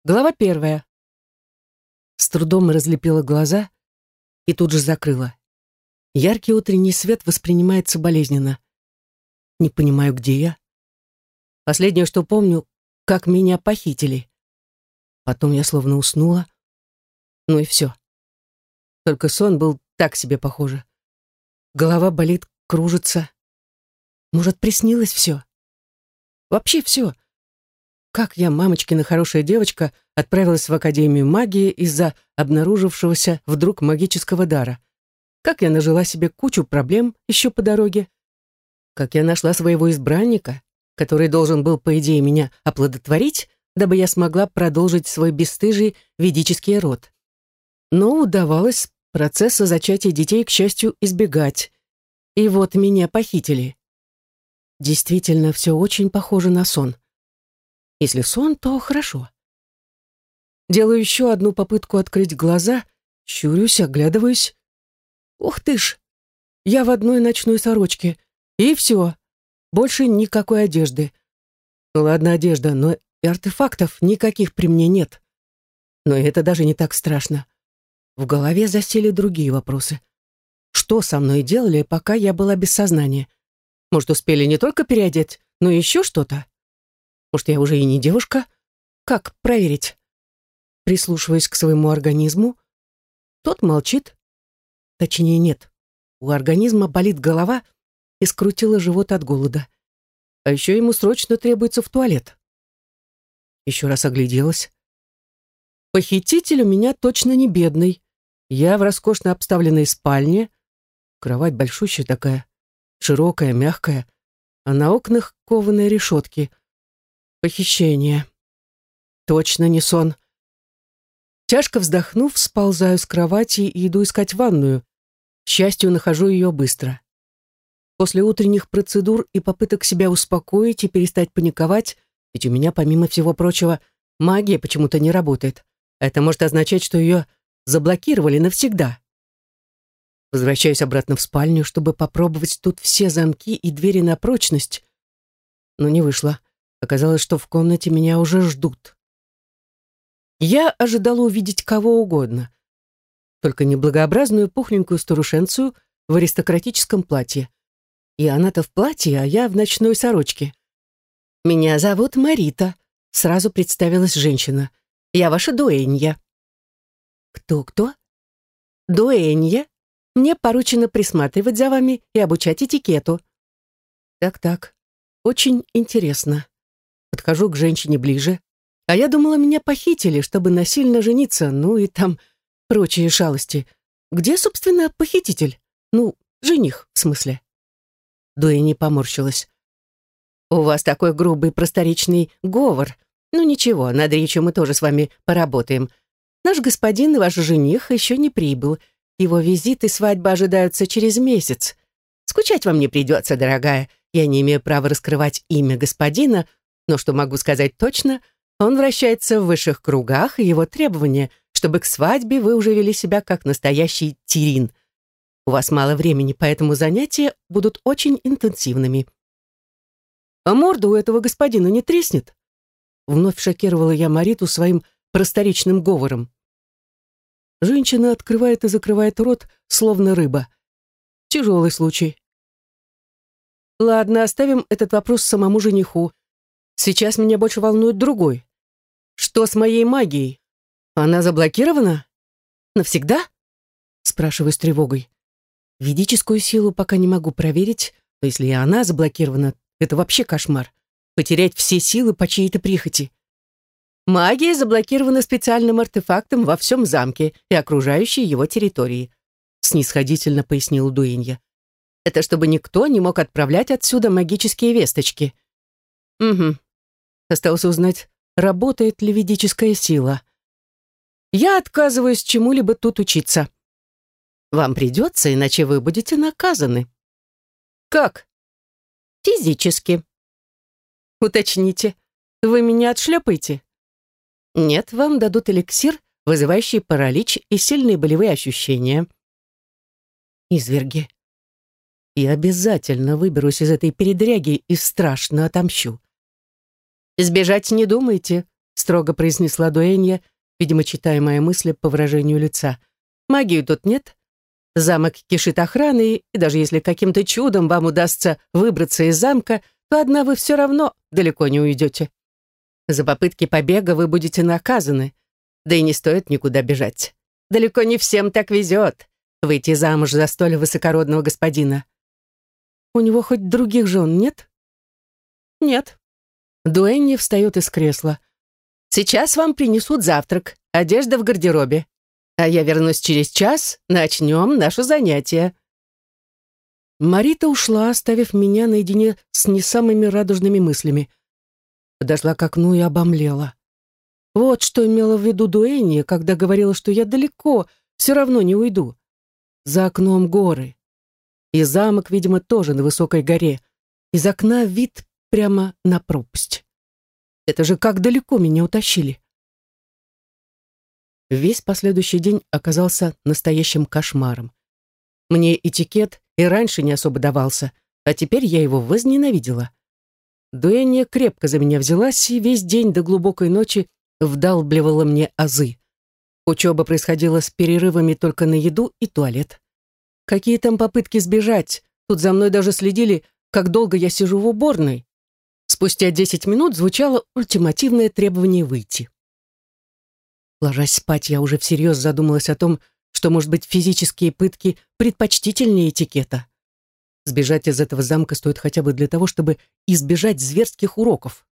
Глава 1. С трудом разлепила глаза и тут же закрыла. Яркий утренний свет воспринимается болезненно. Не понимаю, где я. Последнее, что помню, как меня похитили. Потом я словно уснула. Ну и все. Только сон был так себе похоже. Голова болит, кружится. Может, приснилось все? Вообще все. Как я, мамочкина хорошая девочка, отправилась в Академию магии из-за обнаружившегося вдруг магического дара. Как я нажила себе кучу проблем еще по дороге. Как я нашла своего избранника, который должен был, по идее, меня оплодотворить, дабы я смогла продолжить свой бесстыжий ведический род. Но удавалось процесса зачатия детей, к счастью, избегать. И вот меня похитили. Действительно, все очень похоже на сон. Если сон, то хорошо. Делаю еще одну попытку открыть глаза, щурюсь, оглядываюсь. Ух ты ж! Я в одной ночной сорочке. И все. Больше никакой одежды. Ну ладно, одежда, но и артефактов никаких при мне нет. Но это даже не так страшно. В голове засели другие вопросы. Что со мной делали, пока я была без сознания? Может, успели не только переодеть, но и еще что-то? Может, я уже и не девушка? Как проверить? Прислушиваясь к своему организму, тот молчит. Точнее, нет. У организма болит голова и скрутило живот от голода. А еще ему срочно требуется в туалет. Еще раз огляделась. Похититель у меня точно не бедный. Я в роскошно обставленной спальне. Кровать большущая такая, широкая, мягкая, а на окнах кованые решетки. Похищение. Точно не сон. Тяжко вздохнув, сползаю с кровати и иду искать ванную. К счастью, нахожу ее быстро. После утренних процедур и попыток себя успокоить и перестать паниковать, ведь у меня, помимо всего прочего, магия почему-то не работает. Это может означать, что ее заблокировали навсегда. Возвращаюсь обратно в спальню, чтобы попробовать тут все замки и двери на прочность. Но не вышло. Оказалось, что в комнате меня уже ждут. Я ожидала увидеть кого угодно. Только неблагообразную пухленькую старушенцию в аристократическом платье. И она-то в платье, а я в ночной сорочке. «Меня зовут Марита», — сразу представилась женщина. «Я ваша дуэнья». «Кто-кто?» «Дуэнья. Мне поручено присматривать за вами и обучать этикету». «Так-так, очень интересно». Подхожу к женщине ближе. А я думала, меня похитили, чтобы насильно жениться, ну и там прочие шалости. Где, собственно, похититель? Ну, жених, в смысле. Дуэни поморщилась. У вас такой грубый просторечный говор. Ну ничего, над речью мы тоже с вами поработаем. Наш господин и ваш жених еще не прибыл. Его визит и свадьба ожидаются через месяц. Скучать вам не придется, дорогая. Я не имею права раскрывать имя господина, но что могу сказать точно, он вращается в высших кругах, и его требования, чтобы к свадьбе вы уже вели себя как настоящий тирин. У вас мало времени, поэтому занятия будут очень интенсивными. А морда у этого господина не треснет? Вновь шокировала я Мариту своим просторечным говором. Женщина открывает и закрывает рот, словно рыба. Тяжелый случай. Ладно, оставим этот вопрос самому жениху. Сейчас меня больше волнует другой. Что с моей магией? Она заблокирована? Навсегда? Спрашиваю с тревогой. Ведическую силу пока не могу проверить, но если и она заблокирована, это вообще кошмар. Потерять все силы по чьей-то прихоти. Магия заблокирована специальным артефактом во всем замке и окружающей его территории, снисходительно пояснил дуэнья. Это чтобы никто не мог отправлять отсюда магические весточки. Угу. Осталось узнать, работает ли ведическая сила. Я отказываюсь чему-либо тут учиться. Вам придется, иначе вы будете наказаны. Как? Физически. Уточните, вы меня отшлепаете? Нет, вам дадут эликсир, вызывающий паралич и сильные болевые ощущения. Изверги. Я обязательно выберусь из этой передряги и страшно отомщу. Избежать не думайте, строго произнесла дуэнья, видимо, читая мои мысли по выражению лица. «Магии тут нет. Замок кишит охраной, и даже если каким-то чудом вам удастся выбраться из замка, то одна вы все равно далеко не уйдете. За попытки побега вы будете наказаны, да и не стоит никуда бежать. Далеко не всем так везет выйти замуж за столь высокородного господина. У него хоть других жен нет? Нет. Дуэнни встает из кресла. Сейчас вам принесут завтрак, одежда в гардеробе. А я вернусь через час, начнем наше занятие. Марита ушла, оставив меня наедине с не самыми радужными мыслями. Подошла к окну и обомлела. Вот что имела в виду Дуэнни, когда говорила, что я далеко, все равно не уйду. За окном горы. И замок, видимо, тоже на высокой горе. Из окна вид прямо на пропасть. Это же как далеко меня утащили. Весь последующий день оказался настоящим кошмаром. Мне этикет и раньше не особо давался, а теперь я его возненавидела. Дуэнни крепко за меня взялась и весь день до глубокой ночи вдалбливала мне азы. Учеба происходила с перерывами только на еду и туалет. Какие там попытки сбежать? Тут за мной даже следили, как долго я сижу в уборной. Спустя 10 минут звучало ультимативное требование выйти. Ложась спать, я уже всерьез задумалась о том, что, может быть, физические пытки предпочтительнее этикета. Сбежать из этого замка стоит хотя бы для того, чтобы избежать зверских уроков.